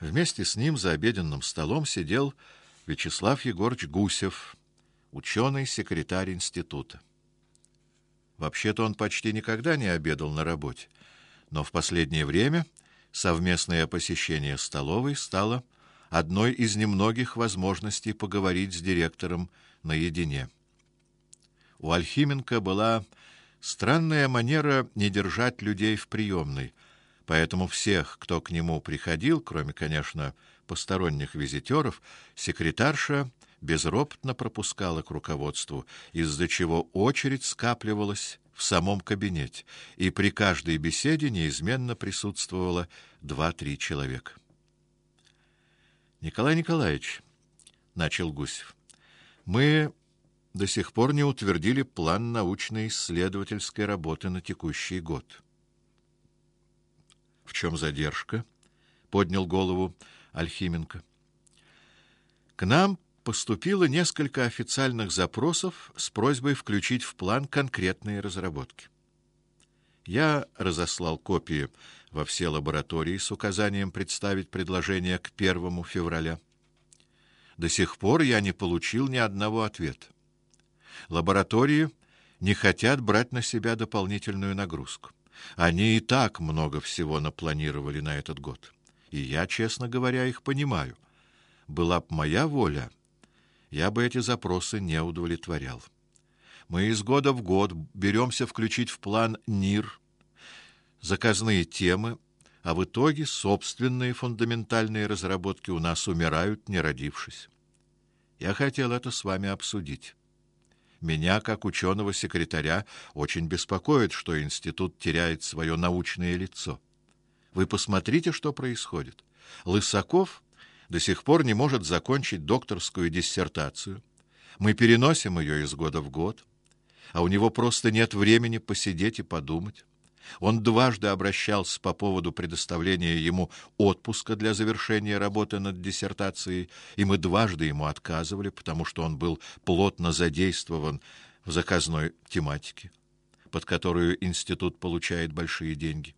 Вместе с ним за обеденным столом сидел Вячеслав Егорович Гусев, ученый-секретарь института. Вообще-то он почти никогда не обедал на работе, но в последнее время совместное посещение столовой стало одной из немногих возможностей поговорить с директором наедине. У Альхименко была странная манера не держать людей в приемной, поэтому всех, кто к нему приходил, кроме, конечно, посторонних визитеров, секретарша безропотно пропускала к руководству, из-за чего очередь скапливалась в самом кабинете, и при каждой беседе неизменно присутствовало 2-3 человека. Николай Николаевич, начал Гусев, мы до сих пор не утвердили план научно-исследовательской работы на текущий год. В чем задержка? Поднял голову Альхименко. К нам поступило несколько официальных запросов с просьбой включить в план конкретные разработки. Я разослал копии во все лаборатории с указанием представить предложение к 1 февраля. До сих пор я не получил ни одного ответа. Лаборатории не хотят брать на себя дополнительную нагрузку. Они и так много всего напланировали на этот год. И я, честно говоря, их понимаю. Была б моя воля, я бы эти запросы не удовлетворял. Мы из года в год беремся включить в план НИР заказные темы, а в итоге собственные фундаментальные разработки у нас умирают, не родившись. Я хотел это с вами обсудить. Меня, как ученого-секретаря, очень беспокоит, что институт теряет свое научное лицо. Вы посмотрите, что происходит. Лысаков до сих пор не может закончить докторскую диссертацию. Мы переносим ее из года в год, а у него просто нет времени посидеть и подумать. Он дважды обращался по поводу предоставления ему отпуска для завершения работы над диссертацией, и мы дважды ему отказывали, потому что он был плотно задействован в заказной тематике, под которую институт получает большие деньги.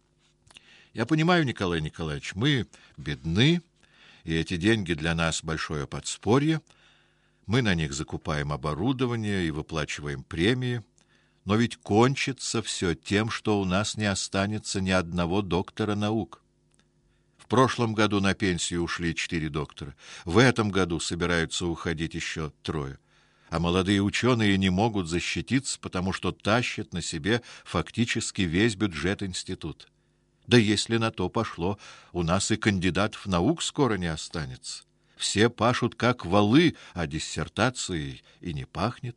Я понимаю, Николай Николаевич, мы бедны, и эти деньги для нас большое подспорье. Мы на них закупаем оборудование и выплачиваем премии. Но ведь кончится все тем, что у нас не останется ни одного доктора наук. В прошлом году на пенсию ушли 4 доктора. В этом году собираются уходить еще 3. А молодые ученые не могут защититься, потому что тащат на себе фактически весь бюджет института. Да если на то пошло, у нас и кандидатов наук скоро не останется. Все пашут как валы, а диссертацией и не пахнет.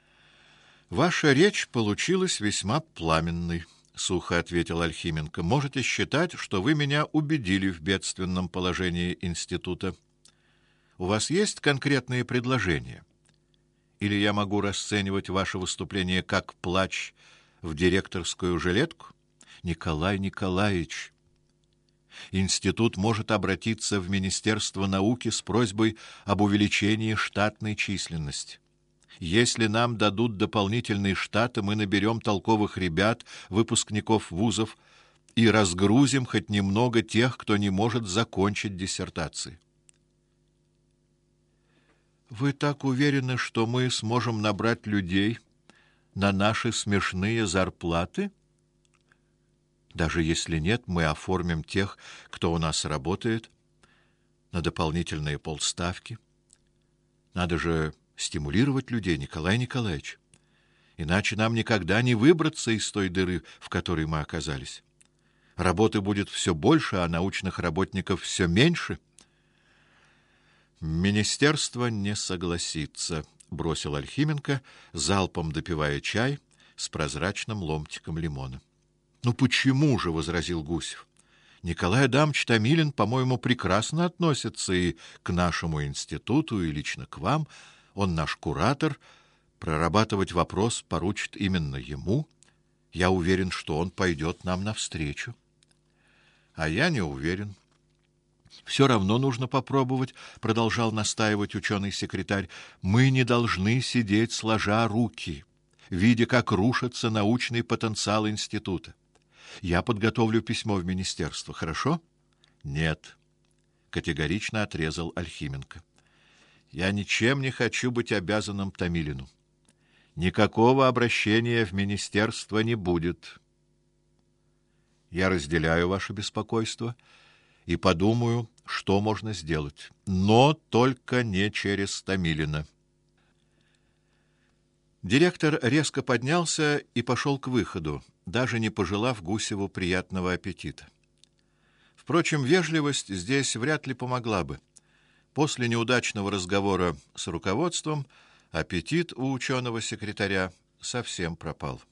Ваша речь получилась весьма пламенной, сухо ответил Альхименко. Можете считать, что вы меня убедили в бедственном положении института. У вас есть конкретные предложения? Или я могу расценивать ваше выступление как плач в директорскую жилетку? Николай Николаевич, институт может обратиться в Министерство науки с просьбой об увеличении штатной численности. Если нам дадут дополнительные штаты, мы наберем толковых ребят, выпускников вузов, и разгрузим хоть немного тех, кто не может закончить диссертации. Вы так уверены, что мы сможем набрать людей на наши смешные зарплаты? Даже если нет, мы оформим тех, кто у нас работает, на дополнительные полставки. Надо же стимулировать людей, Николай Николаевич. Иначе нам никогда не выбраться из той дыры, в которой мы оказались. Работы будет все больше, а научных работников все меньше. Министерство не согласится, бросил Альхименко, залпом допивая чай с прозрачным ломтиком лимона. Ну почему же, возразил Гусев. Николай Адамович Томилин, по-моему, прекрасно относится и к нашему институту, и лично к вам. Он наш куратор, прорабатывать вопрос поручит именно ему. Я уверен, что он пойдет нам навстречу. А я не уверен. Все равно нужно попробовать, продолжал настаивать ученый-секретарь. Мы не должны сидеть сложа руки, видя, как рушится научный потенциал института. Я подготовлю письмо в министерство, хорошо? Нет. — категорично отрезал Альхименко. «Я ничем не хочу быть обязанным Томилину. Никакого обращения в министерство не будет. Я разделяю ваше беспокойство и подумаю, что можно сделать, но только не через Томилина». Директор резко поднялся и пошел к выходу, даже не пожелав Гусеву приятного аппетита. Впрочем, вежливость здесь вряд ли помогла бы. После неудачного разговора с руководством аппетит у ученого-секретаря совсем пропал.